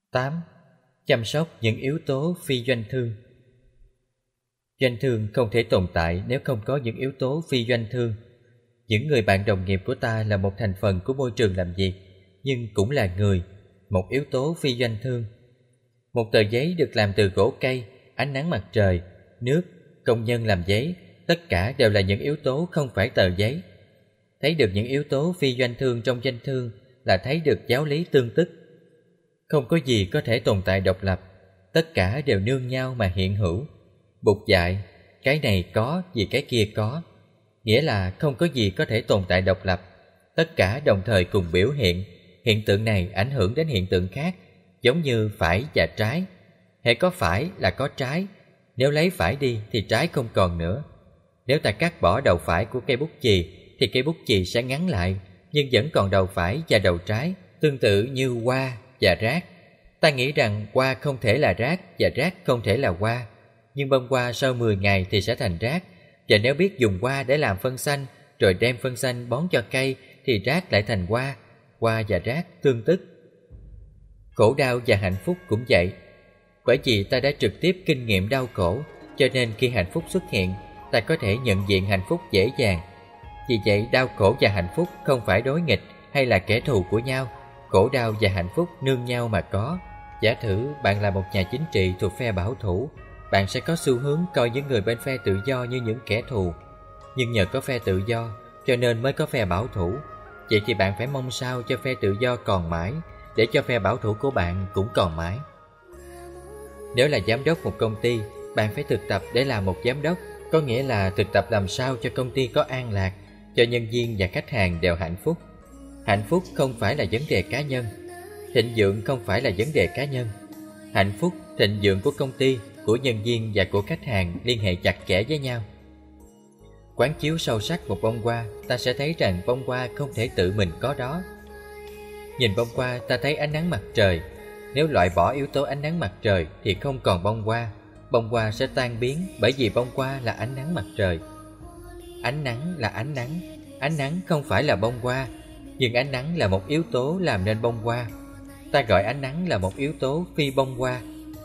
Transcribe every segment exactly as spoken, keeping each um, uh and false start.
tám. Chăm sóc những yếu tố phi doanh thương. Doanh thương không thể tồn tại nếu không có những yếu tố phi doanh thương. Những người bạn đồng nghiệp của ta là một thành phần của môi trường làm việc, nhưng cũng là người, một yếu tố phi doanh thương. Một tờ giấy được làm từ gỗ cây, ánh nắng mặt trời, nước, công nhân làm giấy, tất cả đều là những yếu tố không phải tờ giấy. Thấy được những yếu tố phi doanh thương trong doanh thương là thấy được giáo lý tương tức. Không có gì có thể tồn tại độc lập, tất cả đều nương nhau mà hiện hữu. Bụt dạy, cái này có vì cái kia có, nghĩa là không có gì có thể tồn tại độc lập, tất cả đồng thời cùng biểu hiện. Hiện tượng này ảnh hưởng đến hiện tượng khác, giống như phải và trái. Hễ có phải là có trái, nếu lấy phải đi thì trái không còn nữa. Nếu ta cắt bỏ đầu phải của cây bút chì thì cây bút chì sẽ ngắn lại, nhưng vẫn còn đầu phải và đầu trái. Tương tự như hoa và rác. Ta nghĩ rằng hoa không thể là rác và rác không thể là hoa, nhưng bông hoa sau mười ngày thì sẽ thành rác. Và nếu biết dùng hoa để làm phân xanh, rồi đem phân xanh bón cho cây, thì rác lại thành hoa. Hoa và rác tương tức. Khổ đau và hạnh phúc cũng vậy. Bởi vì ta đã trực tiếp kinh nghiệm đau khổ, cho nên khi hạnh phúc xuất hiện, ta có thể nhận diện hạnh phúc dễ dàng. Vì vậy đau khổ và hạnh phúc không phải đối nghịch hay là kẻ thù của nhau. Khổ đau và hạnh phúc nương nhau mà có. Giả thử bạn là một nhà chính trị thuộc phe bảo thủ, bạn sẽ có xu hướng coi những người bên phe tự do như những kẻ thù. Nhưng nhờ có phe tự do, cho nên mới có phe bảo thủ. Vậy thì bạn phải mong sao cho phe tự do còn mãi, để cho phe bảo thủ của bạn cũng còn mãi. Nếu là giám đốc một công ty, bạn phải thực tập để làm một giám đốc, có nghĩa là thực tập làm sao cho công ty có an lạc, cho nhân viên và khách hàng đều hạnh phúc. Hạnh phúc không phải là vấn đề cá nhân, thịnh vượng không phải là vấn đề cá nhân. Hạnh phúc, thịnh vượng của công ty, của nhân viên và của khách hàng liên hệ chặt chẽ với nhau. Quán chiếu sâu sắc một bông hoa, ta sẽ thấy rằng bông hoa không thể tự mình có đó. Nhìn bông hoa, ta thấy ánh nắng mặt trời. Nếu loại bỏ yếu tố ánh nắng mặt trời thì không còn bông hoa. Bông hoa sẽ tan biến, bởi vì bông hoa là ánh nắng mặt trời. Ánh nắng là ánh nắng. Ánh nắng không phải là bông hoa, nhưng ánh nắng là một yếu tố làm nên bông hoa. Ta gọi ánh nắng là một yếu tố phi bông hoa.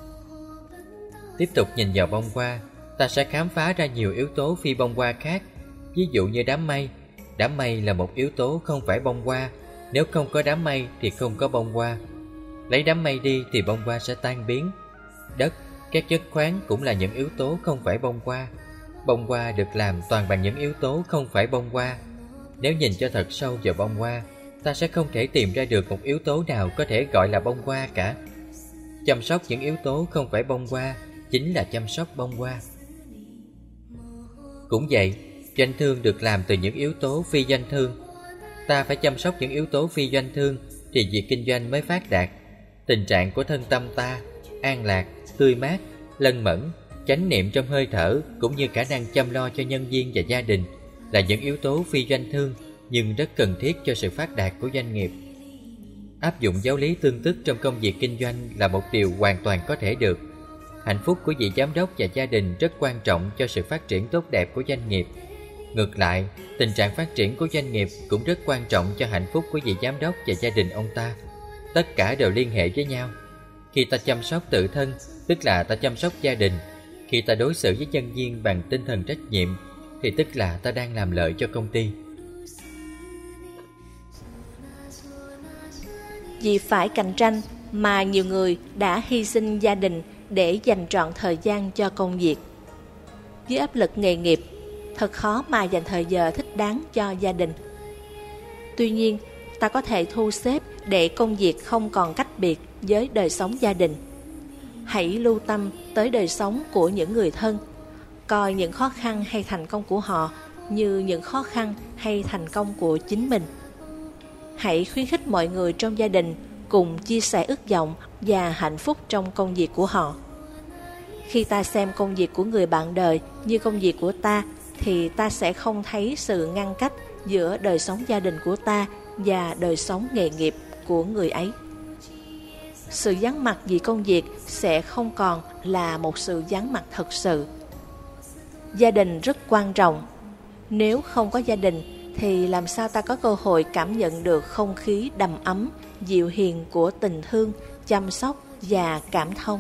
Tiếp tục nhìn vào bông hoa, ta sẽ khám phá ra nhiều yếu tố phi bông hoa khác. Ví dụ như đám mây. Đám mây là một yếu tố không phải bông hoa. Nếu không có đám mây thì không có bông hoa. Lấy đám mây đi thì bông hoa sẽ tan biến. Đất, các chất khoáng cũng là những yếu tố không phải bông hoa. Bông hoa được làm toàn bằng những yếu tố không phải bông hoa. Nếu nhìn cho thật sâu vào bông hoa, ta sẽ không thể tìm ra được một yếu tố nào có thể gọi là bông hoa cả. Chăm sóc những yếu tố không phải bông hoa chính là chăm sóc bông hoa. Cũng vậy, doanh thương được làm từ những yếu tố phi doanh thương. Ta phải chăm sóc những yếu tố phi doanh thương thì việc kinh doanh mới phát đạt. Tình trạng của thân tâm ta, an lạc, tươi mát, lân mẫn, chánh niệm trong hơi thở, cũng như khả năng chăm lo cho nhân viên và gia đình là những yếu tố phi doanh thương, nhưng rất cần thiết cho sự phát đạt của doanh nghiệp. Áp dụng giáo lý tương tức trong công việc kinh doanh là một điều hoàn toàn có thể được. Hạnh phúc của vị giám đốc và gia đình rất quan trọng cho sự phát triển tốt đẹp của doanh nghiệp. Ngược lại, tình trạng phát triển của doanh nghiệp cũng rất quan trọng cho hạnh phúc của vị giám đốc và gia đình ông ta. Tất cả đều liên hệ với nhau. Khi ta chăm sóc tự thân, tức là ta chăm sóc gia đình. Khi ta đối xử với nhân viên bằng tinh thần trách nhiệm, thì tức là ta đang làm lợi cho công ty. Vì phải cạnh tranh mà nhiều người đã hy sinh gia đình để dành trọn thời gian cho công việc. Dưới áp lực nghề nghiệp, thật khó mà dành thời giờ thích đáng cho gia đình. Tuy nhiên, ta có thể thu xếp để công việc không còn cách biệt với đời sống gia đình. Hãy lưu tâm tới đời sống của những người thân, coi những khó khăn hay thành công của họ như những khó khăn hay thành công của chính mình. Hãy khuyến khích mọi người trong gia đình cùng chia sẻ ước vọng và hạnh phúc trong công việc của họ. Khi ta xem công việc của người bạn đời như công việc của ta, thì ta sẽ không thấy sự ngăn cách giữa đời sống gia đình của ta và đời sống nghề nghiệp của người ấy. Sự vắng mặt vì công việc sẽ không còn là một sự vắng mặt thật sự. Gia đình rất quan trọng. Nếu không có gia đình thì làm sao ta có cơ hội cảm nhận được không khí đầm ấm, dịu hiền của tình thương, chăm sóc và cảm thông.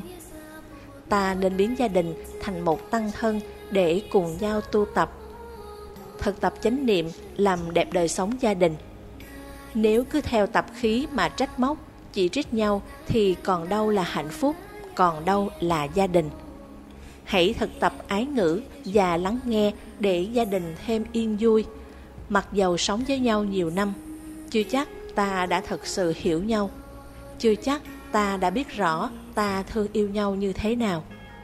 Ta nên biến gia đình thành một tăng thân để cùng nhau tu tập. Thực tập chánh niệm làm đẹp đời sống gia đình. Nếu cứ theo tập khí mà trách móc, chỉ trích nhau thì còn đâu là hạnh phúc, còn đâu là gia đình. Hãy thực tập ái ngữ và lắng nghe để gia đình thêm yên vui. Mặc dầu sống với nhau nhiều năm, chưa chắc ta đã thật sự hiểu nhau. Chưa chắc ta đã biết rõ ta thương yêu nhau như thế nào.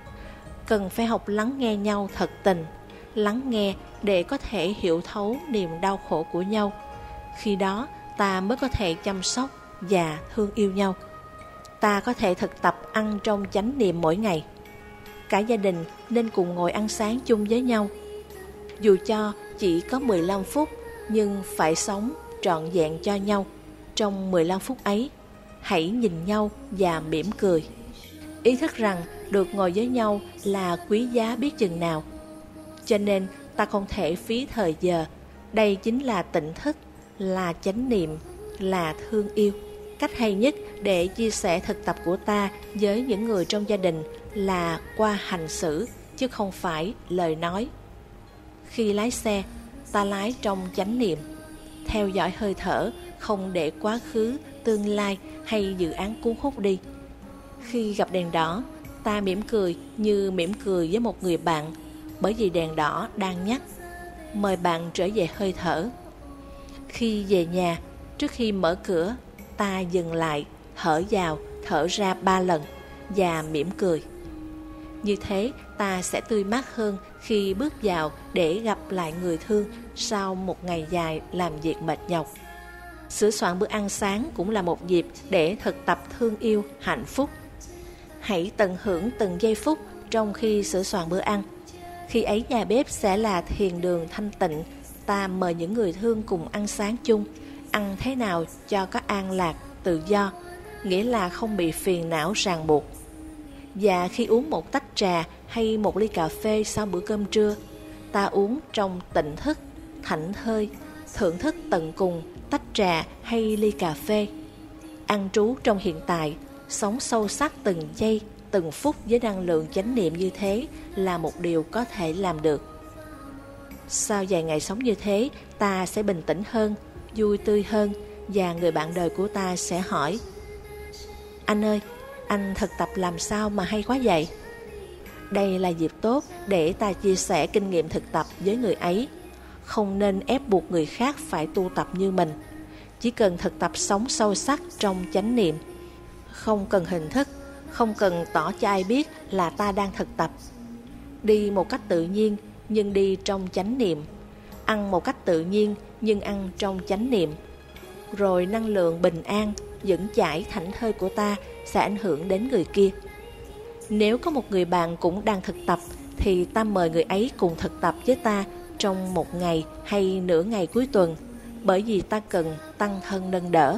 Cần phải học lắng nghe nhau thật tình, lắng nghe để có thể hiểu thấu niềm đau khổ của nhau. Khi đó ta mới có thể chăm sóc và thương yêu nhau. Ta có thể thực tập ăn trong chánh niệm mỗi ngày. Cả gia đình nên cùng ngồi ăn sáng chung với nhau. Dù cho chỉ có mười lăm phút, nhưng phải sống trọn vẹn cho nhau. Trong mười lăm phút ấy, hãy nhìn nhau và mỉm cười. Ý thức rằng được ngồi với nhau là quý giá biết chừng nào. Cho nên ta không thể phí thời giờ. Đây chính là tỉnh thức, là chánh niệm, là thương yêu. Cách hay nhất để chia sẻ thực tập của ta với những người trong gia đình là qua hành xử, chứ không phải lời nói. Khi lái xe, ta lái trong chánh niệm, theo dõi hơi thở, không để quá khứ, tương lai hay dự án cuốn hút đi. Khi gặp đèn đỏ, ta mỉm cười như mỉm cười với một người bạn, bởi vì đèn đỏ đang nhắc mời bạn trở về hơi thở. Khi về nhà, trước khi mở cửa, ta dừng lại, thở vào, thở ra ba lần và mỉm cười. Như thế ta sẽ tươi mát hơn khi bước vào để gặp lại người thương sau một ngày dài làm việc mệt nhọc. Sửa soạn bữa ăn sáng cũng là một dịp để thực tập thương yêu, hạnh phúc. Hãy tận hưởng từng giây phút trong khi sửa soạn bữa ăn. Khi ấy nhà bếp sẽ là thiền đường thanh tịnh. Ta mời những người thương cùng ăn sáng chung. Ăn thế nào cho có an lạc, tự do, nghĩa là không bị phiền não ràng buộc. Và khi uống một tách trà hay một ly cà phê sau bữa cơm trưa, ta uống trong tỉnh thức, thảnh thơi, thưởng thức tận cùng tách trà hay ly cà phê. An trú trong hiện tại, sống sâu sắc từng giây, từng phút với năng lượng chánh niệm như thế là một điều có thể làm được. Sau vài ngày sống như thế, ta sẽ bình tĩnh hơn, vui tươi hơn, và người bạn đời của ta sẽ hỏi: anh ơi, anh thực tập làm sao mà hay quá vậy? Đây là dịp tốt để ta chia sẻ kinh nghiệm thực tập với người ấy. Không nên ép buộc người khác phải tu tập như mình. Chỉ cần thực tập sống sâu sắc trong chánh niệm. Không cần hình thức, không cần tỏ cho ai biết là ta đang thực tập. Đi một cách tự nhiên nhưng đi trong chánh niệm. Ăn một cách tự nhiên nhưng ăn trong chánh niệm. Rồi năng lượng bình an, vững chãi thảnh thơi của ta sẽ ảnh hưởng đến người kia. Nếu có một người bạn cũng đang thực tập thì ta mời người ấy cùng thực tập với ta trong một ngày hay nửa ngày cuối tuần, bởi vì ta cần tăng thân nâng đỡ.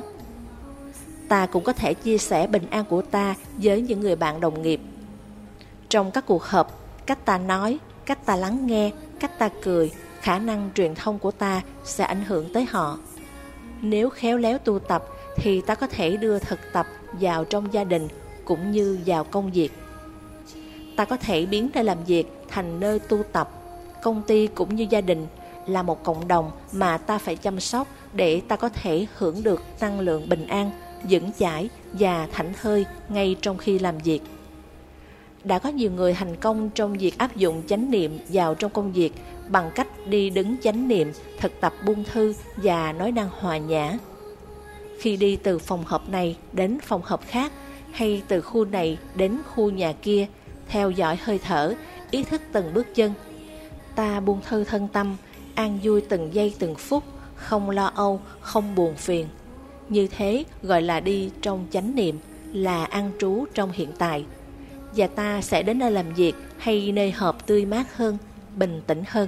Ta cũng có thể chia sẻ bình an của ta với những người bạn đồng nghiệp. Trong các cuộc họp, cách ta nói, cách ta lắng nghe, cách ta cười, khả năng truyền thông của ta sẽ ảnh hưởng tới họ. Nếu khéo léo tu tập thì ta có thể đưa thực tập vào trong gia đình cũng như vào công việc. Ta có thể biến nơi làm việc thành nơi tu tập. Công ty cũng như gia đình là một cộng đồng mà ta phải chăm sóc để ta có thể hưởng được năng lượng bình an, vững chãi và thảnh thơi ngay trong khi làm việc. Đã có nhiều người thành công trong việc áp dụng chánh niệm vào trong công việc bằng cách đi đứng chánh niệm, thực tập buông thư và nói năng hòa nhã. Khi đi từ phòng họp này đến phòng họp khác, hay từ khu này đến khu nhà kia, theo dõi hơi thở, ý thức từng bước chân, ta buông thư thân tâm, an vui từng giây từng phút, không lo âu, không buồn phiền. Như thế gọi là đi trong chánh niệm, là an trú trong hiện tại. Và ta sẽ đến nơi làm việc hay nơi họp tươi mát hơn, bình tĩnh hơn.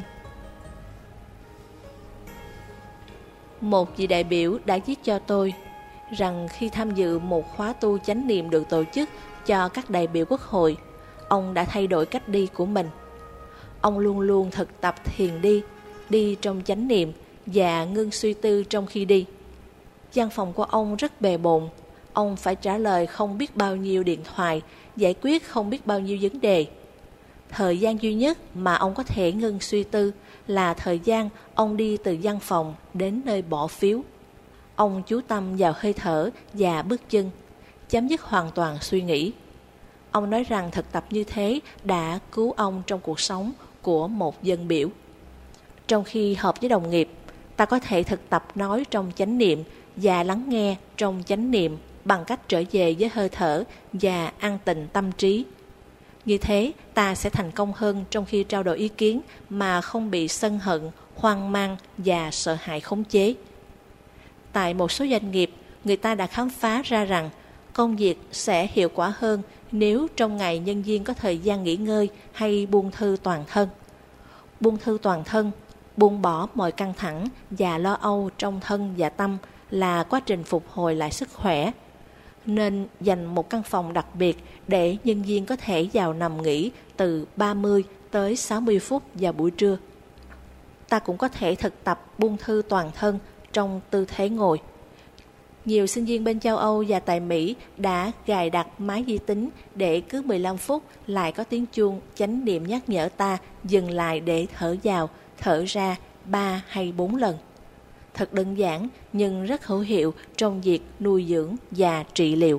Một vị đại biểu đã viết cho tôi rằng khi tham dự một khóa tu chánh niệm được tổ chức cho các đại biểu quốc hội, ông đã thay đổi cách đi của mình. Ông luôn luôn thực tập thiền đi, đi trong chánh niệm và ngưng suy tư trong khi đi. Văn phòng của ông rất bề bộn, ông phải trả lời không biết bao nhiêu điện thoại, giải quyết không biết bao nhiêu vấn đề. Thời gian duy nhất mà ông có thể ngưng suy tư là thời gian ông đi từ văn phòng đến nơi bỏ phiếu. Ông chú tâm vào hơi thở và bước chân, chấm dứt hoàn toàn suy nghĩ. Ông nói rằng thực tập như thế đã cứu ông trong cuộc sống của một dân biểu. Trong khi họp với đồng nghiệp, ta có thể thực tập nói trong chánh niệm và lắng nghe trong chánh niệm bằng cách trở về với hơi thở và an tịnh tâm trí. Như thế, ta sẽ thành công hơn trong khi trao đổi ý kiến mà không bị sân hận, hoang mang và sợ hãi khống chế. Tại một số doanh nghiệp, người ta đã khám phá ra rằng công việc sẽ hiệu quả hơn nếu trong ngày nhân viên có thời gian nghỉ ngơi hay buông thư toàn thân. Buông thư toàn thân, buông bỏ mọi căng thẳng và lo âu trong thân và tâm là quá trình phục hồi lại sức khỏe. Nên dành một căn phòng đặc biệt để nhân viên có thể vào nằm nghỉ từ ba mươi tới sáu mươi phút vào buổi trưa. Ta cũng có thể thực tập buông thư toàn thân trong tư thế ngồi. Nhiều sinh viên bên châu Âu và tại Mỹ đã cài đặt máy vi tính để cứ mười lăm phút lại có tiếng chuông chánh niệm nhắc nhở ta dừng lại để thở vào, thở ra ba hay bốn lần. Thật đơn giản nhưng rất hữu hiệu trong việc nuôi dưỡng và trị liệu.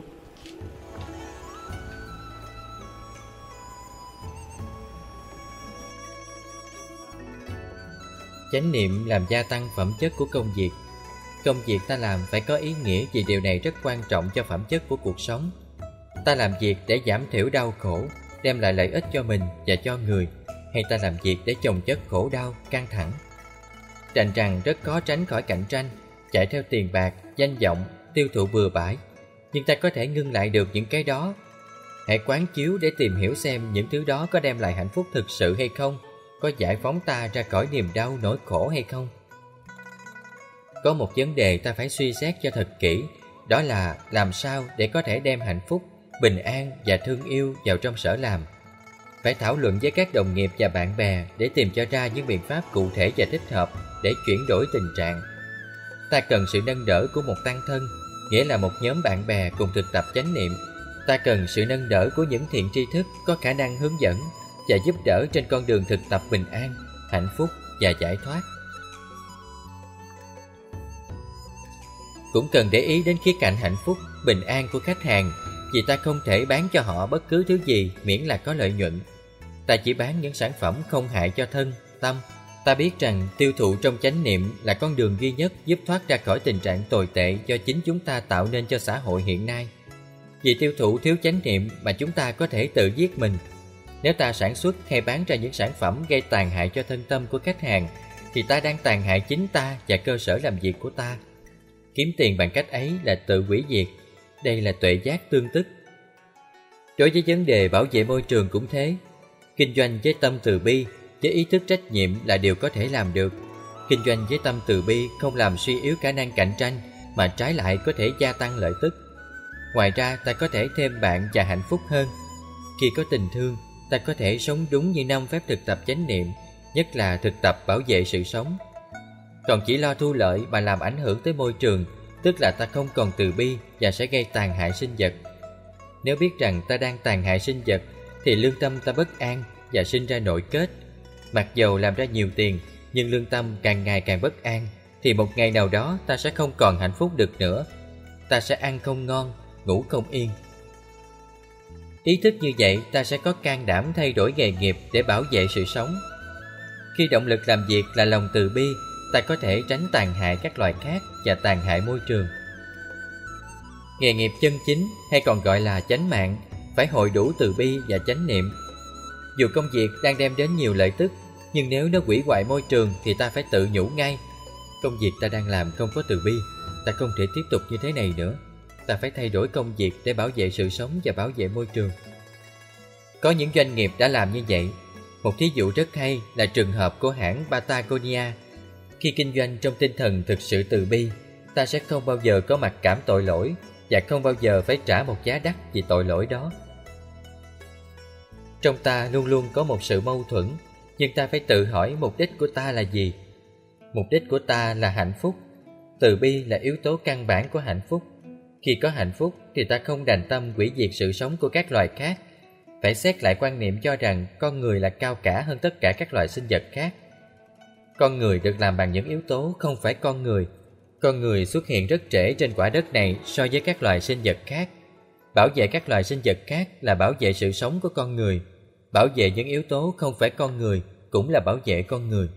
Chánh niệm làm gia tăng phẩm chất của công việc. Công việc ta làm phải có ý nghĩa vì điều này rất quan trọng cho phẩm chất của cuộc sống. Ta làm việc để giảm thiểu đau khổ, đem lại lợi ích cho mình và cho người, hay ta làm việc để chồng chất khổ đau, căng thẳng. Rành rằng rất khó tránh khỏi cạnh tranh, chạy theo tiền bạc, danh vọng, tiêu thụ bừa bãi. Nhưng ta có thể ngưng lại được những cái đó. Hãy quán chiếu để tìm hiểu xem những thứ đó có đem lại hạnh phúc thực sự hay không, có giải phóng ta ra khỏi niềm đau nỗi khổ hay không. Có một vấn đề ta phải suy xét cho thật kỹ, đó là làm sao để có thể đem hạnh phúc, bình an và thương yêu vào trong sở làm. Phải thảo luận với các đồng nghiệp và bạn bè để tìm cho ra những biện pháp cụ thể và thích hợp để chuyển đổi tình trạng. Ta cần sự nâng đỡ của một tăng thân, nghĩa là một nhóm bạn bè cùng thực tập chánh niệm. Ta cần sự nâng đỡ của những thiện tri thức có khả năng hướng dẫn và giúp đỡ trên con đường thực tập bình an, hạnh phúc và giải thoát. Cũng cần để ý đến khía cạnh hạnh phúc, bình an của khách hàng, vì ta không thể bán cho họ bất cứ thứ gì miễn là có lợi nhuận. Ta chỉ bán những sản phẩm không hại cho thân, tâm. Ta biết rằng tiêu thụ trong chánh niệm là con đường duy nhất giúp thoát ra khỏi tình trạng tồi tệ do chính chúng ta tạo nên cho xã hội hiện nay. Vì tiêu thụ thiếu chánh niệm mà chúng ta có thể tự giết mình. Nếu ta sản xuất hay bán ra những sản phẩm gây tàn hại cho thân tâm của khách hàng, thì ta đang tàn hại chính ta và cơ sở làm việc của ta. Kiếm tiền bằng cách ấy là tự hủy diệt. Đây là tuệ giác tương tức. Đối với vấn đề bảo vệ môi trường cũng thế. Kinh doanh với tâm từ bi, với ý thức trách nhiệm là điều có thể làm được. Kinh doanh với tâm từ bi không làm suy yếu khả năng cạnh tranh, mà trái lại có thể gia tăng lợi tức. Ngoài ra, ta có thể thêm bạn và hạnh phúc hơn. Khi có tình thương, ta có thể sống đúng như năm phép thực tập chánh niệm, nhất là thực tập bảo vệ sự sống. Còn chỉ lo thu lợi mà làm ảnh hưởng tới môi trường, tức là ta không còn từ bi và sẽ gây tàn hại sinh vật. Nếu biết rằng ta đang tàn hại sinh vật, thì lương tâm ta bất an và sinh ra nội kết. Mặc dầu làm ra nhiều tiền, nhưng lương tâm càng ngày càng bất an, thì một ngày nào đó ta sẽ không còn hạnh phúc được nữa. Ta sẽ ăn không ngon, ngủ không yên. Ý thức như vậy, ta sẽ có can đảm thay đổi nghề nghiệp để bảo vệ sự sống. Khi động lực làm việc là lòng từ bi, ta có thể tránh tàn hại các loài khác và tàn hại môi trường. Nghề nghiệp chân chính, hay còn gọi là chánh mạng, phải hội đủ từ bi và chánh niệm. Dù công việc đang đem đến nhiều lợi tức, nhưng nếu nó hủy hoại môi trường thì ta phải tự nhủ ngay: công việc ta đang làm không có từ bi, ta không thể tiếp tục như thế này nữa. Ta phải thay đổi công việc để bảo vệ sự sống và bảo vệ môi trường. Có những doanh nghiệp đã làm như vậy. Một thí dụ rất hay là trường hợp của hãng Patagonia. Khi kinh doanh trong tinh thần thực sự từ bi, ta sẽ không bao giờ có mặc cảm tội lỗi và không bao giờ phải trả một giá đắt vì tội lỗi đó. Trong ta luôn luôn có một sự mâu thuẫn, nhưng ta phải tự hỏi mục đích của ta là gì. Mục đích của ta là hạnh phúc. Từ bi là yếu tố căn bản của hạnh phúc. Khi có hạnh phúc thì ta không đành tâm hủy diệt sự sống của các loài khác. Phải xét lại quan niệm cho rằng con người là cao cả hơn tất cả các loài sinh vật khác. Con người được làm bằng những yếu tố không phải con người. Con người xuất hiện rất trễ trên quả đất này so với các loài sinh vật khác. Bảo vệ các loài sinh vật khác là bảo vệ sự sống của con người. Bảo vệ những yếu tố không phải con người cũng là bảo vệ con người.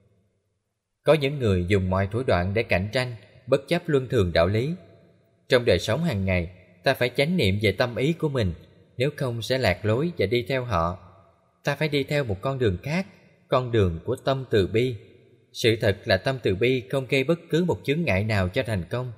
Có những người dùng mọi thủ đoạn để cạnh tranh, bất chấp luân thường đạo lý. Trong đời sống hàng ngày, ta phải chánh niệm về tâm ý của mình, nếu không sẽ lạc lối và đi theo họ. Ta phải đi theo một con đường khác, con đường của tâm từ bi. Sự thật là tâm từ bi không gây bất cứ một chướng ngại nào cho thành công.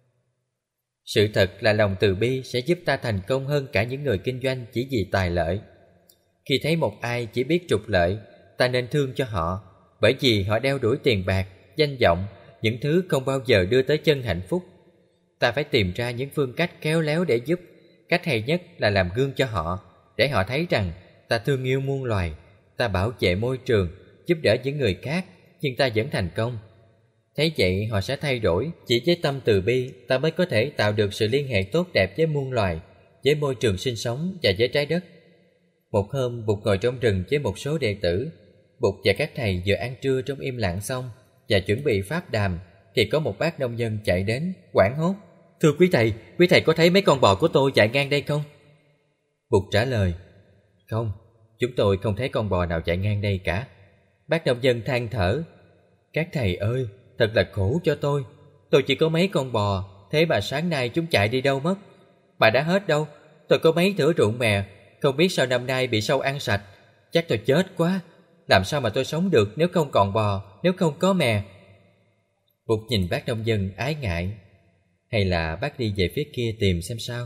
Sự thật là lòng từ bi sẽ giúp ta thành công hơn cả những người kinh doanh chỉ vì tài lợi. Khi thấy một ai chỉ biết trục lợi, ta nên thương cho họ, bởi vì họ đeo đuổi tiền bạc, danh vọng, những thứ không bao giờ đưa tới chân hạnh phúc. Ta phải tìm ra những phương cách khéo léo để giúp. Cách hay nhất là làm gương cho họ, để họ thấy rằng ta thương yêu muôn loài, ta bảo vệ môi trường, giúp đỡ những người khác, nhưng ta vẫn thành công. Thế vậy họ sẽ thay đổi. Chỉ với tâm từ bi, ta mới có thể tạo được sự liên hệ tốt đẹp với muôn loài, với môi trường sinh sống và với trái đất. Một hôm, Bụt ngồi trong rừng với một số đệ tử. Bụt và các thầy vừa ăn trưa trong im lặng xong và chuẩn bị pháp đàm, thì có một bác nông dân chạy đến, hoảng hốt. Thưa quý thầy, quý thầy có thấy mấy con bò của tôi chạy ngang đây không? Bụt trả lời, không, chúng tôi không thấy con bò nào chạy ngang đây cả. Bác nông dân than thở, các thầy ơi, thật là khổ cho tôi. Tôi chỉ có mấy con bò, thế mà sáng nay chúng chạy đi đâu mất? Mà đã hết đâu, tôi có mấy thửa ruộng mè, không biết sao năm nay bị sâu ăn sạch. Chắc tôi chết quá. Làm sao mà tôi sống được nếu không còn bò, nếu không có mè? Bụt nhìn bác nông dân ái ngại. Hay là bác đi về phía kia tìm xem sao?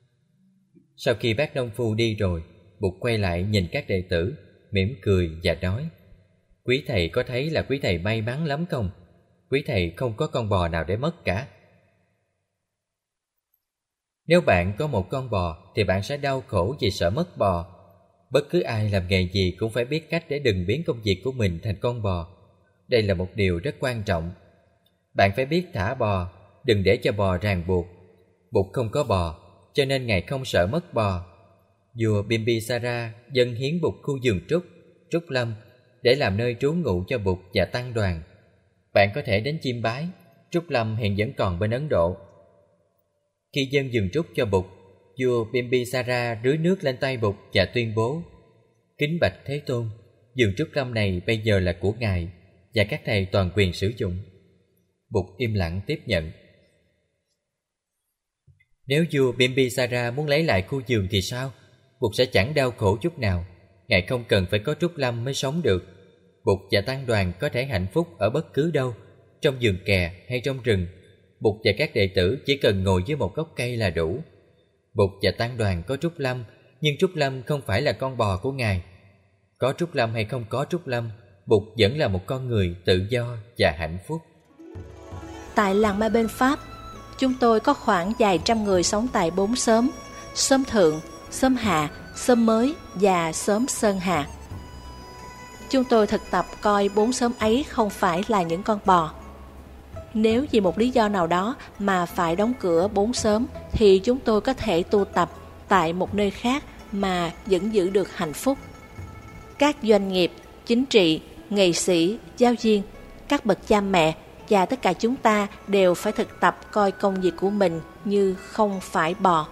Sau khi bác nông phu đi rồi, Bụt quay lại nhìn các đệ tử, mỉm cười và nói, quý thầy có thấy là quý thầy may mắn lắm không? Quý thầy không có con bò nào để mất cả. Nếu bạn có một con bò thì bạn sẽ đau khổ vì sợ mất bò. Bất cứ ai làm nghề gì cũng phải biết cách để đừng biến công việc của mình thành con bò. Đây là một điều rất quan trọng. Bạn phải biết thả bò, đừng để cho bò ràng buộc. Bụt không có bò, cho nên Ngài không sợ mất bò. Vua Bimbisara dâng hiến Bụt khu vườn trúc, Trúc Lâm, để làm nơi trú ngụ cho Bụt và tăng đoàn. Bạn có thể đến chiêm bái. Trúc Lâm hiện vẫn còn bên Ấn Độ. Khi dâng vườn trúc cho Bụt, vua Bimbisara rưới nước lên tay Bụt và tuyên bố, kính bạch Thế Tôn, vườn Trúc Lâm này bây giờ là của Ngài và các thầy toàn quyền sử dụng. Bụt im lặng tiếp nhận. Nếu vua Bimbisara muốn lấy lại khu vườn thì sao? Bụt sẽ chẳng đau khổ chút nào. Ngài không cần phải có Trúc Lâm mới sống được. Bụt và tăng đoàn có thể hạnh phúc ở bất cứ đâu, trong vườn kè hay trong rừng. Bụt và các đệ tử chỉ cần ngồi dưới một gốc cây là đủ. Bụt và tăng đoàn có Trúc Lâm, nhưng Trúc Lâm không phải là con bò của Ngài. Có Trúc Lâm hay không có Trúc Lâm, Bụt vẫn là một con người tự do và hạnh phúc. Tại làng Ma bên Pháp, chúng tôi có khoảng vài trăm người sống tại bốn xóm: xóm Thượng, xóm Hạ, xóm Mới và xóm Sơn Hà. Chúng tôi thực tập coi bốn xóm ấy không phải là những con bò. Nếu vì một lý do nào đó mà phải đóng cửa bốn xóm thì chúng tôi có thể tu tập tại một nơi khác mà vẫn giữ được hạnh phúc. Các doanh nghiệp, chính trị, nghệ sĩ, giáo viên, các bậc cha mẹ và tất cả chúng ta đều phải thực tập coi công việc của mình như không phải bò.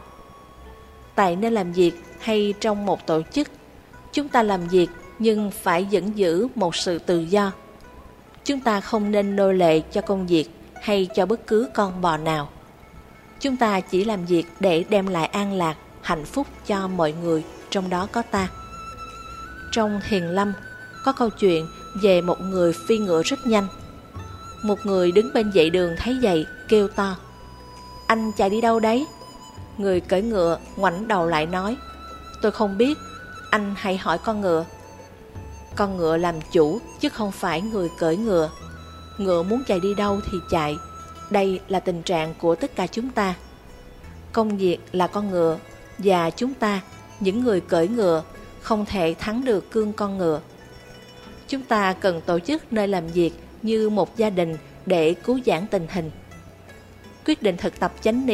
Tại nơi làm việc hay trong một tổ chức, chúng ta làm việc nhưng phải vẫn giữ một sự tự do. Chúng ta không nên nô lệ cho công việc hay cho bất cứ con bò nào. Chúng ta chỉ làm việc để đem lại an lạc, hạnh phúc cho mọi người, trong đó có ta. Trong Hiền Lâm có câu chuyện về một người phi ngựa rất nhanh. Một người đứng bên vệ đường thấy vậy kêu to, anh chạy đi đâu đấy? Người cưỡi ngựa ngoảnh đầu lại nói, tôi không biết, anh hãy hỏi con ngựa. Con ngựa làm chủ chứ không phải người cưỡi ngựa. Ngựa muốn chạy đi đâu thì chạy. Đây là tình trạng của tất cả chúng ta. Công việc là con ngựa, và chúng ta, những người cưỡi ngựa, không thể thắng được cương con ngựa. Chúng ta cần tổ chức nơi làm việc như một gia đình để cứu vãn tình hình. Quyết định thực tập chánh niệm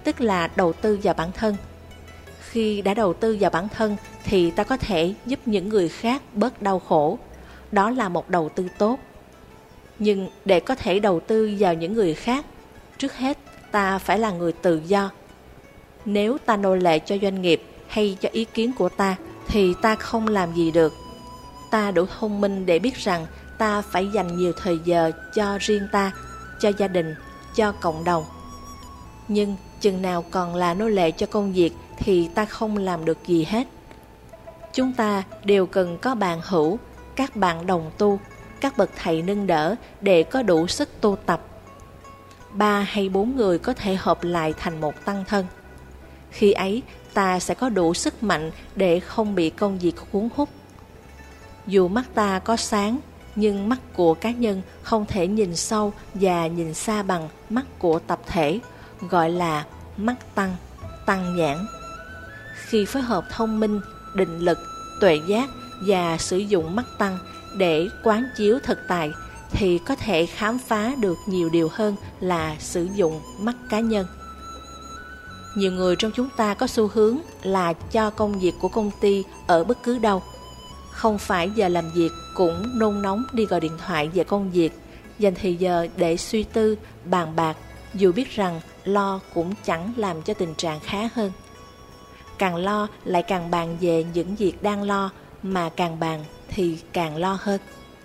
tức là đầu tư vào bản thân. Khi đã đầu tư vào bản thân thì ta có thể giúp những người khác bớt đau khổ. Đó là một đầu tư tốt. Nhưng để có thể đầu tư vào những người khác, trước hết ta phải là người tự do. Nếu ta nô lệ cho doanh nghiệp hay cho ý kiến của ta thì ta không làm gì được. Ta đủ thông minh để biết rằng ta phải dành nhiều thời giờ cho riêng ta, cho gia đình, cho cộng đồng. Nhưng chừng nào còn là nô lệ cho công việc thì ta không làm được gì hết. Chúng ta đều cần có bạn hữu, các bạn đồng tu, các bậc thầy nâng đỡ để có đủ sức tu tập. Ba hay bốn người có thể hợp lại thành một tăng thân. Khi ấy ta sẽ có đủ sức mạnh để không bị công việc cuốn hút. Dù mắt ta có sáng, nhưng mắt của cá nhân không thể nhìn sâu và nhìn xa bằng mắt của tập thể, gọi là mắt tăng, tăng nhãn. Khi phối hợp thông minh, định lực, tuệ giác và sử dụng mắt tăng để quán chiếu thực tại thì có thể khám phá được nhiều điều hơn là sử dụng mắt cá nhân. Nhiều người trong chúng ta có xu hướng là cho công việc của công ty ở bất cứ đâu. Không phải giờ làm việc cũng nôn nóng đi gọi điện thoại về công việc, dành thời giờ để suy tư, bàn bạc, dù biết rằng lo cũng chẳng làm cho tình trạng khá hơn. Càng lo lại càng bàn về những việc đang lo, mà càng bàn thì càng lo hơn.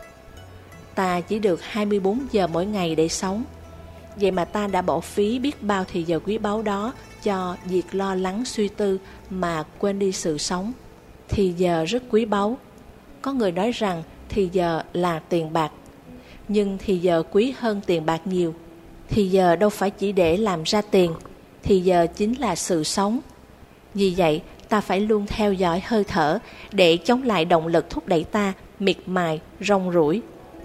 Ta chỉ được hai mươi bốn giờ mỗi ngày để sống. Vậy mà ta đã bỏ phí biết bao thời giờ quý báu đó cho việc lo lắng suy tư mà quên đi sự sống. Thì giờ rất quý báu. Có người nói rằng thì giờ là tiền bạc. Nhưng thì giờ quý hơn tiền bạc nhiều. Thì giờ đâu phải chỉ để làm ra tiền. Thì giờ chính là sự sống. Vì vậy ta phải luôn theo dõi hơi thở để chống lại động lực thúc đẩy ta miệt mài, rong ruổi.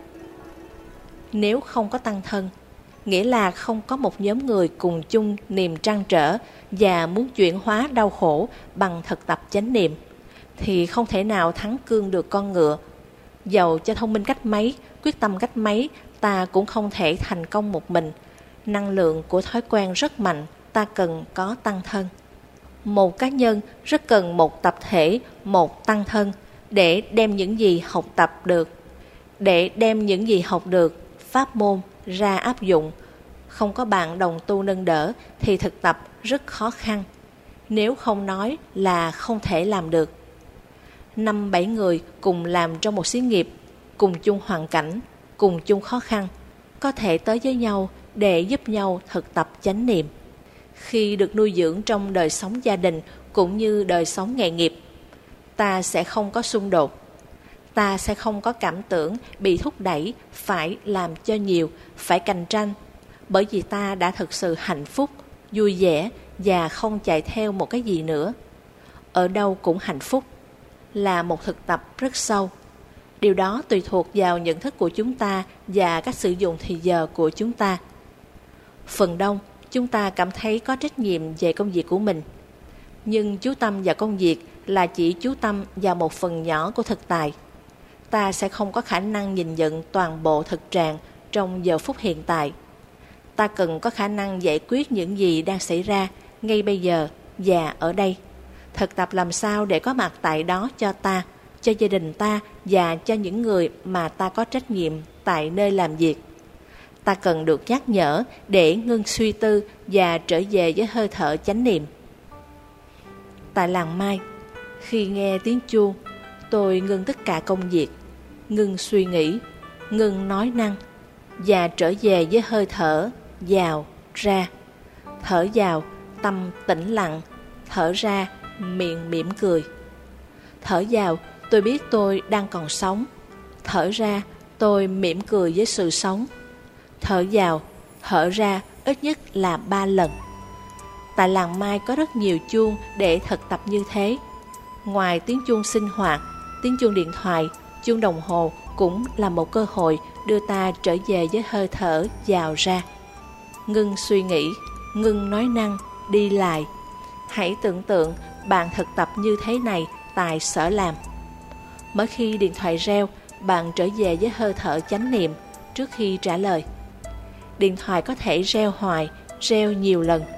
Nếu không có tăng thân, nghĩa là không có một nhóm người cùng chung niềm trăn trở và muốn chuyển hóa đau khổ bằng thực tập chánh niệm, thì không thể nào thắng cương được con ngựa. Dầu cho thông minh cách mấy, quyết tâm cách mấy, ta cũng không thể thành công một mình. Năng lượng của thói quen rất mạnh, ta cần có tăng thân. Một cá nhân rất cần một tập thể, một tăng thân để đem những gì học tập được, để đem những gì học được, pháp môn ra áp dụng. Không có bạn đồng tu nâng đỡ thì thực tập rất khó khăn, nếu không nói là không thể làm được. Năm bảy người cùng làm trong một xí nghiệp, cùng chung hoàn cảnh, cùng chung khó khăn, có thể tới với nhau để giúp nhau thực tập chánh niệm. Khi được nuôi dưỡng trong đời sống gia đình cũng như đời sống nghề nghiệp, ta sẽ không có xung đột. Ta sẽ không có cảm tưởng bị thúc đẩy phải làm cho nhiều, phải cạnh tranh, bởi vì ta đã thực sự hạnh phúc, vui vẻ và không chạy theo một cái gì nữa. Ở đâu cũng hạnh phúc là một thực tập rất sâu. Điều đó tùy thuộc vào nhận thức của chúng ta và cách sử dụng thời giờ của chúng ta. Phần đông, chúng ta cảm thấy có trách nhiệm về công việc của mình. Nhưng chú tâm vào công việc là chỉ chú tâm vào một phần nhỏ của thực tại. Ta sẽ không có khả năng nhìn nhận toàn bộ thực trạng trong giờ phút hiện tại. Ta cần có khả năng giải quyết những gì đang xảy ra ngay bây giờ và ở đây. Thực tập làm sao để có mặt tại đó cho ta, cho gia đình ta và cho những người mà ta có trách nhiệm tại nơi làm việc. Ta cần được nhắc nhở để ngưng suy tư và trở về với hơi thở chánh niệm. Tại làng Mai, khi nghe tiếng chuông, tôi ngưng tất cả công việc, ngưng suy nghĩ, ngưng nói năng và trở về với hơi thở vào, ra. Thở vào, tâm tĩnh lặng, thở ra, miệng mỉm cười. Thở vào, tôi biết tôi đang còn sống. Thở ra, tôi mỉm cười với sự sống. Thở vào, thở ra ít nhất là ba lần. Tại làng Mai có rất nhiều chuông để thực tập như thế. Ngoài tiếng chuông sinh hoạt, tiếng chuông điện thoại, chuông đồng hồ cũng là một cơ hội đưa ta trở về với hơi thở vào ra. Ngưng suy nghĩ, ngưng nói năng, đi lại. Hãy tưởng tượng bạn thực tập như thế này tại sở làm. Mỗi khi điện thoại reo, bạn trở về với hơi thở chánh niệm trước khi trả lời. Điện thoại có thể reo hoài, reo nhiều lần.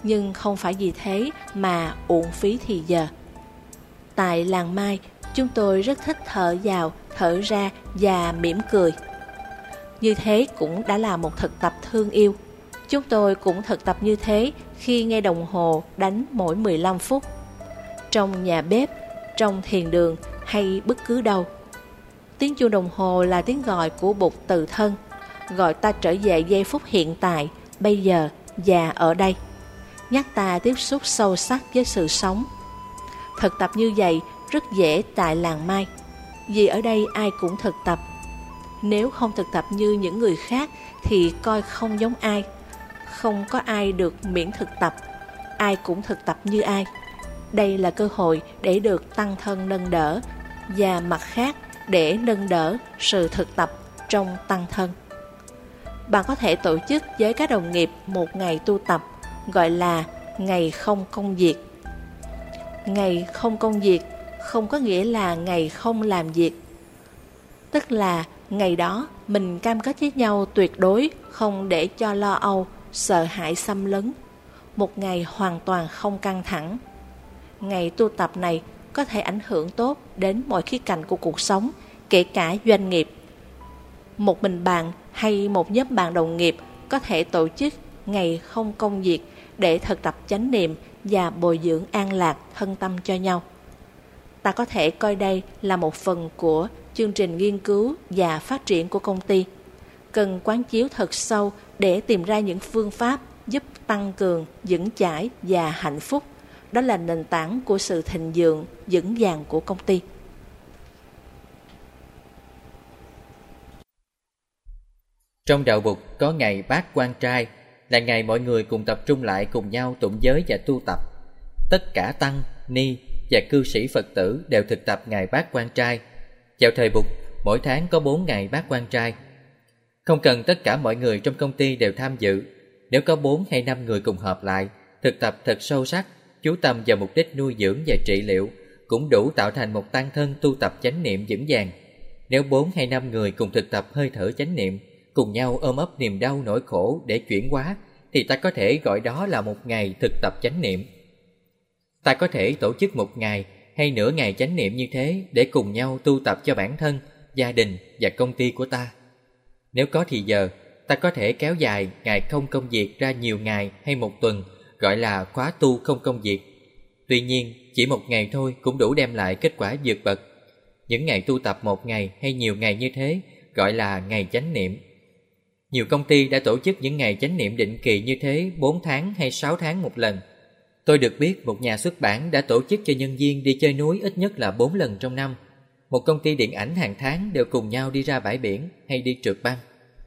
nhưng không phải vì thế mà uổng phí thì giờ. Tại làng Mai, chúng tôi rất thích thở vào, thở ra và mỉm cười. Như thế cũng đã là một thực tập thương yêu. Chúng tôi cũng thực tập như thế khi nghe đồng hồ đánh mỗi mười lăm phút. Trong nhà bếp, trong thiền đường hay bất cứ đâu. Tiếng chuông đồng hồ là tiếng gọi của Bụt từ thân, gọi ta trở về giây phút hiện tại, bây giờ và ở đây, nhắc ta tiếp xúc sâu sắc với sự sống. Thực tập như vậy rất dễ tại làng Mai, vì ở đây ai cũng thực tập. Nếu không thực tập như những người khác thì coi không giống ai. Không có ai được miễn thực tập, ai cũng thực tập như ai. Đây là cơ hội để được tăng thân nâng đỡ, và mặt khác để nâng đỡ sự thực tập trong tăng thân. Bạn có thể tổ chức với các đồng nghiệp một ngày tu tập, gọi là ngày không công việc. Ngày không công việc không có nghĩa là ngày không làm việc. Tức là ngày đó mình cam kết với nhau tuyệt đối không để cho lo âu, sợ hãi xâm lấn. Một ngày hoàn toàn không căng thẳng. Ngày tu tập này có thể ảnh hưởng tốt đến mọi khía cạnh của cuộc sống, kể cả doanh nghiệp. Một mình bạn hay một nhóm bạn đồng nghiệp có thể tổ chức ngày không công việc để thực tập chánh niệm và bồi dưỡng an lạc thân tâm cho nhau. Ta có thể coi đây là một phần của chương trình nghiên cứu và phát triển của công ty. Cần quán chiếu thật sâu để tìm ra những phương pháp giúp tăng cường, vững chãi và hạnh phúc. Đó là nền tảng của sự thịnh vượng, vững vàng của công ty. Trong đạo Bụt có ngày Bát Quan Trai, là ngày mọi người cùng tập trung lại cùng nhau tụng giới và tu tập. Tất cả tăng, ni và cư sĩ Phật tử đều thực tập ngày Bát Quan Trai. Vào thời Bụt, mỗi tháng có bốn ngày Bát Quan Trai. Không cần tất cả mọi người trong công ty đều tham dự. Nếu có bốn hay năm người cùng hợp lại, thực tập thật sâu sắc, chú tâm vào mục đích nuôi dưỡng và trị liệu, cũng đủ tạo thành một tăng thân tu tập chánh niệm vững vàng. Nếu bốn hay năm người cùng thực tập hơi thở chánh niệm, cùng nhau ôm ấp niềm đau nỗi khổ để chuyển hóa, thì ta có thể gọi đó là một ngày thực tập chánh niệm. Ta có thể tổ chức một ngày hay nửa ngày chánh niệm như thế để cùng nhau tu tập cho bản thân, gia đình và công ty của ta. Nếu có thì giờ, ta có thể kéo dài ngày không công việc ra nhiều ngày hay một tuần, gọi là khóa tu không công việc. Tuy nhiên, chỉ một ngày thôi cũng đủ đem lại kết quả vượt bậc. Những ngày tu tập một ngày hay nhiều ngày như thế gọi là ngày chánh niệm. Nhiều công ty đã tổ chức những ngày chánh niệm định kỳ như thế bốn tháng hay sáu tháng một lần. Tôi được biết một nhà xuất bản đã tổ chức cho nhân viên đi chơi núi ít nhất là bốn lần trong năm. Một công ty điện ảnh hàng tháng đều cùng nhau đi ra bãi biển hay đi trượt băng.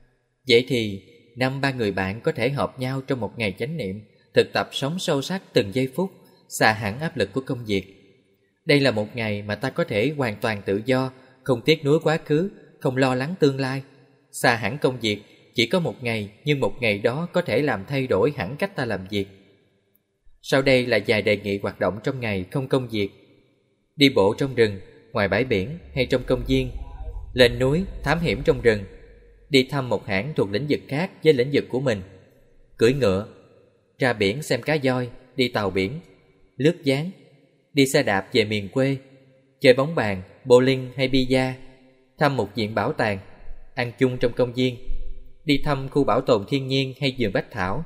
Vậy thì, năm ba người bạn có thể họp nhau trong một ngày chánh niệm, thực tập sống sâu sắc từng giây phút, xa hẳn áp lực của công việc. Đây là một ngày mà ta có thể hoàn toàn tự do, không tiếc nuối quá khứ, không lo lắng tương lai. Xa hẳn công việc, chỉ có một ngày, nhưng một ngày đó có thể làm thay đổi hẳn cách ta làm việc. Sau đây là vài đề nghị hoạt động trong ngày không công việc. Đi bộ trong rừng, ngoài bãi biển hay trong công viên. Lên núi, thám hiểm trong rừng. Đi thăm một hãng thuộc lĩnh vực khác với lĩnh vực của mình. Cưỡi ngựa. Ra biển xem cá voi, đi tàu biển. Lướt ván. Đi xe đạp về miền quê. Chơi bóng bàn, bowling hay bida. Thăm một viện bảo tàng. Ăn chung trong công viên. Đi thăm khu bảo tồn thiên nhiên hay vườn bách thảo.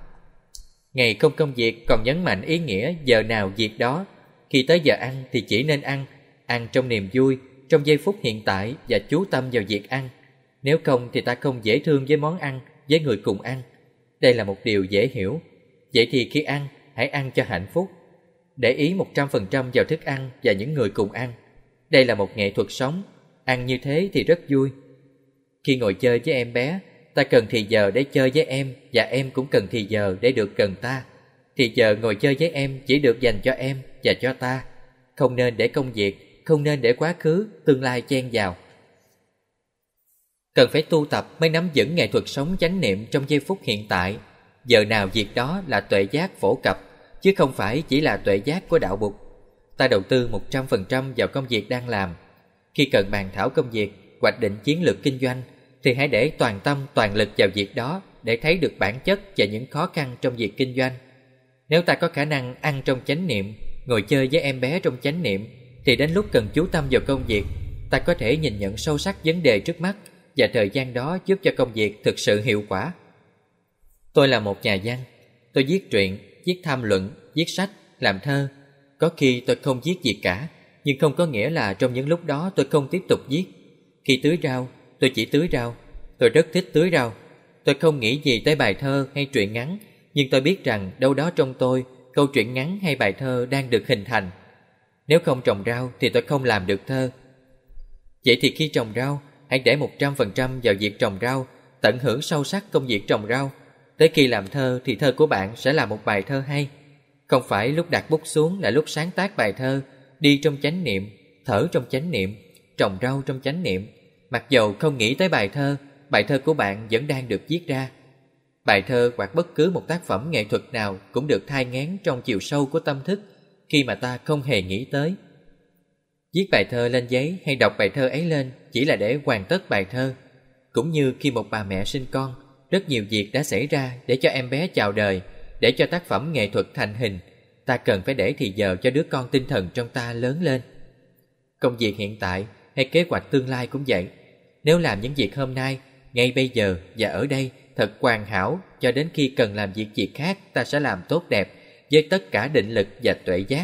Ngày không công việc còn nhấn mạnh ý nghĩa giờ nào việc đó. Khi tới giờ ăn thì chỉ nên ăn, ăn trong niềm vui, trong giây phút hiện tại và chú tâm vào việc ăn. Nếu không thì ta không dễ thương với món ăn, với người cùng ăn. Đây là một điều dễ hiểu. Vậy thì khi ăn, hãy ăn cho hạnh phúc. Để ý một trăm phần trăm vào thức ăn và những người cùng ăn. Đây là một nghệ thuật sống. Ăn như thế thì rất vui. Khi ngồi chơi với em bé, ta cần thì giờ để chơi với em, và em cũng cần thì giờ để được gần ta. Thì giờ ngồi chơi với em chỉ được dành cho em và cho ta. Không nên để công việc, không nên để quá khứ, tương lai chen vào. Cần phải tu tập mới nắm vững nghệ thuật sống chánh niệm trong giây phút hiện tại. Giờ nào việc đó là tuệ giác phổ cập, chứ không phải chỉ là tuệ giác của đạo Bụt. Ta đầu tư một trăm phần trăm vào công việc đang làm. Khi cần bàn thảo công việc, hoạch định chiến lược kinh doanh, thì hãy để toàn tâm toàn lực vào việc đó để thấy được bản chất và những khó khăn trong việc kinh doanh. Nếu ta có khả năng ăn trong chánh niệm, ngồi chơi với em bé trong chánh niệm, thì đến lúc cần chú tâm vào công việc, ta có thể nhìn nhận sâu sắc vấn đề trước mắt, và thời gian đó giúp cho công việc thực sự hiệu quả. Tôi là một nhà văn. Tôi viết truyện, viết tham luận, viết sách, làm thơ. Có khi tôi không viết gì cả, nhưng không có nghĩa là trong những lúc đó tôi không tiếp tục viết. Khi tưới rau, tôi chỉ tưới rau. Tôi rất thích tưới rau. Tôi không nghĩ gì tới bài thơ hay truyện ngắn, nhưng tôi biết rằng đâu đó trong tôi, câu chuyện ngắn hay bài thơ đang được hình thành. Nếu không trồng rau thì tôi không làm được thơ. Vậy thì khi trồng rau, hãy để một trăm phần trăm vào việc trồng rau, tận hưởng sâu sắc công việc trồng rau. Tới khi làm thơ thì thơ của bạn sẽ là một bài thơ hay. Không phải lúc đặt bút xuống là lúc sáng tác bài thơ, đi trong chánh niệm, thở trong chánh niệm, trồng rau trong chánh niệm. Mặc dầu không nghĩ tới bài thơ, bài thơ của bạn vẫn đang được viết ra. Bài thơ hoặc bất cứ một tác phẩm nghệ thuật nào cũng được thai nghén trong chiều sâu của tâm thức khi mà ta không hề nghĩ tới. Viết bài thơ lên giấy hay đọc bài thơ ấy lên chỉ là để hoàn tất bài thơ. Cũng như khi một bà mẹ sinh con, rất nhiều việc đã xảy ra để cho em bé chào đời, để cho tác phẩm nghệ thuật thành hình. Ta cần phải để thì giờ cho đứa con tinh thần trong ta lớn lên. Công việc hiện tại hay kế hoạch tương lai cũng vậy. Nếu làm những việc hôm nay, ngay bây giờ và ở đây thật hoàn hảo, cho đến khi cần làm việc gì khác ta sẽ làm tốt đẹp với tất cả định lực và tuệ giác.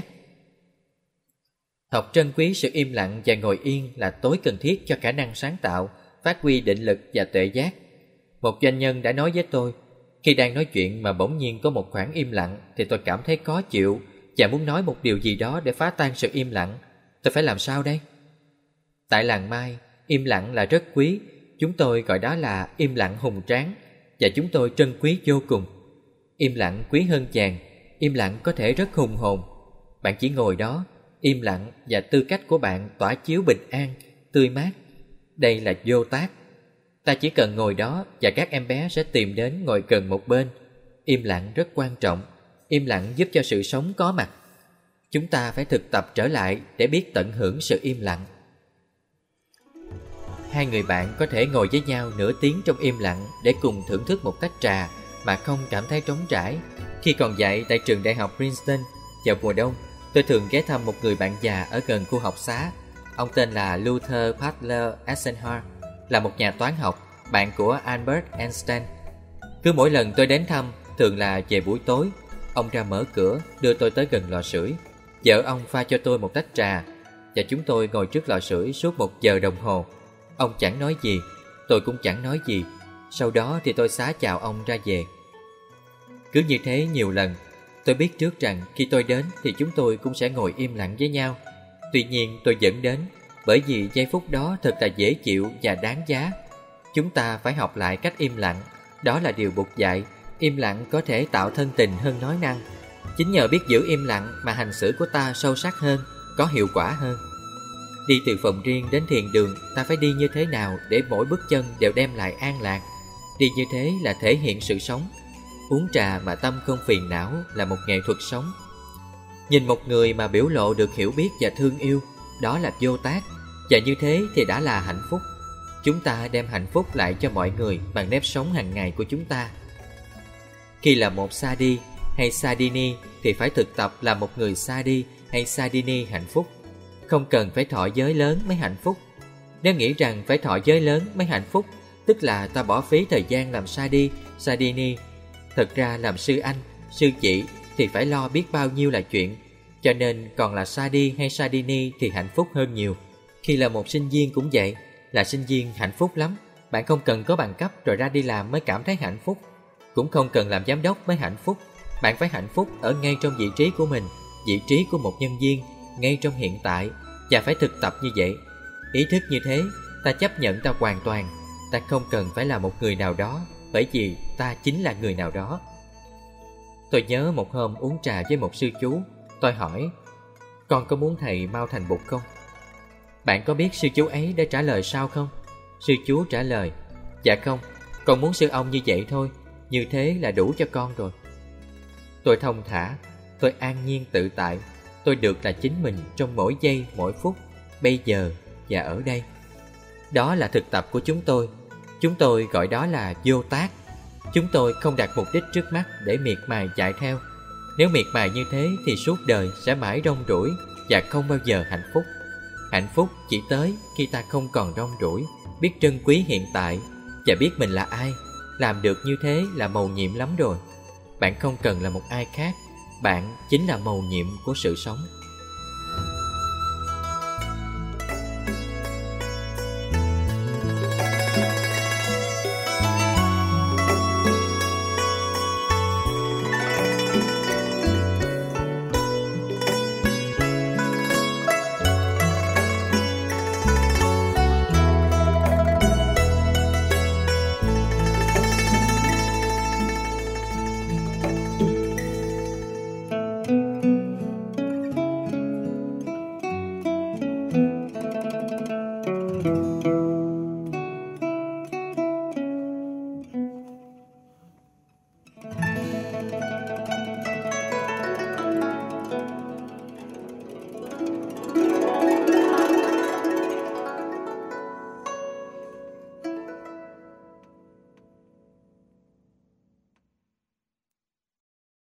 Học trân quý sự im lặng và ngồi yên là tối cần thiết cho khả năng sáng tạo, phát huy định lực và tuệ giác. Một doanh nhân đã nói với tôi, khi đang nói chuyện mà bỗng nhiên có một khoảng im lặng thì tôi cảm thấy khó chịu và muốn nói một điều gì đó để phá tan sự im lặng. Tôi phải làm sao đây? Tại làng Mai, im lặng là rất quý. Chúng tôi gọi đó là im lặng hùng tráng, và chúng tôi trân quý vô cùng. Im lặng quý hơn vàng, im lặng có thể rất hùng hồn. Bạn chỉ ngồi đó, im lặng và tư cách của bạn tỏa chiếu bình an, tươi mát. Đây là vô tác. Ta chỉ cần ngồi đó và các em bé sẽ tìm đến ngồi gần một bên. Im lặng rất quan trọng. Im lặng giúp cho sự sống có mặt. Chúng ta phải thực tập trở lại để biết tận hưởng sự im lặng. Hai người bạn có thể ngồi với nhau nửa tiếng trong im lặng để cùng thưởng thức một tách trà mà không cảm thấy trống trải. Khi còn dạy tại trường đại học Princeton, vào mùa đông, tôi thường ghé thăm một người bạn già ở gần khu học xá. Ông tên là Luther Butler Eisenhower, là một nhà toán học, bạn của Albert Einstein. Cứ mỗi lần tôi đến thăm, thường là về buổi tối, ông ra mở cửa, đưa tôi tới gần lò sưởi. Vợ ông pha cho tôi một tách trà, và chúng tôi ngồi trước lò sưởi suốt một giờ đồng hồ. Ông chẳng nói gì, tôi cũng chẳng nói gì. Sau đó thì tôi xá chào ông ra về. Cứ như thế nhiều lần. Tôi biết trước rằng khi tôi đến thì chúng tôi cũng sẽ ngồi im lặng với nhau. Tuy nhiên tôi vẫn đến, bởi vì giây phút đó thật là dễ chịu và đáng giá. Chúng ta phải học lại cách im lặng. Đó là điều Bụt dạy. Im lặng có thể tạo thân tình hơn nói năng. Chính nhờ biết giữ im lặng mà hành xử của ta sâu sắc hơn, có hiệu quả hơn. Đi từ phòng riêng đến thiền đường, ta phải đi như thế nào để mỗi bước chân đều đem lại an lạc? Đi như thế là thể hiện sự sống. Uống trà mà tâm không phiền não là một nghệ thuật sống. Nhìn một người mà biểu lộ được hiểu biết và thương yêu, đó là vô tác. Và như thế thì đã là hạnh phúc. Chúng ta đem hạnh phúc lại cho mọi người bằng nếp sống hàng ngày của chúng ta. Khi là một Sadi hay Sadini thì phải thực tập là một người Sadi hay Sadini hạnh phúc. Không cần phải thọ giới lớn mới hạnh phúc. Nếu nghĩ rằng phải thọ giới lớn mới hạnh phúc, tức là ta bỏ phí thời gian làm Sadi, Sadini. Thật ra làm sư anh, sư chị thì phải lo biết bao nhiêu là chuyện. Cho nên còn là Sadi hay Sadini thì hạnh phúc hơn nhiều. Khi là một sinh viên cũng vậy. Là sinh viên hạnh phúc lắm. Bạn không cần có bằng cấp rồi ra đi làm mới cảm thấy hạnh phúc. Cũng không cần làm giám đốc mới hạnh phúc. Bạn phải hạnh phúc ở ngay trong vị trí của mình, vị trí của một nhân viên, ngay trong hiện tại. Và phải thực tập như vậy. Ý thức như thế, ta chấp nhận ta hoàn toàn. Ta không cần phải là một người nào đó, bởi vì ta chính là người nào đó. Tôi nhớ một hôm uống trà với một sư chú. Tôi hỏi, con có muốn thầy mau thành Bụt không? Bạn có biết sư chú ấy đã trả lời sao không? Sư chú trả lời, dạ không, con muốn sư ông như vậy thôi. Như thế là đủ cho con rồi. Tôi thông thả, tôi an nhiên tự tại. Tôi được là chính mình trong mỗi giây, mỗi phút, bây giờ và ở đây. Đó là thực tập của chúng tôi. Chúng tôi gọi đó là vô tác. Chúng tôi không đặt mục đích trước mắt để miệt mài chạy theo. Nếu miệt mài như thế thì suốt đời sẽ mãi rong ruổi và không bao giờ hạnh phúc. Hạnh phúc chỉ tới khi ta không còn rong ruổi, biết trân quý hiện tại và biết mình là ai. Làm được như thế là mầu nhiệm lắm rồi. Bạn không cần là một ai khác, bạn chính là mầu nhiệm của sự sống.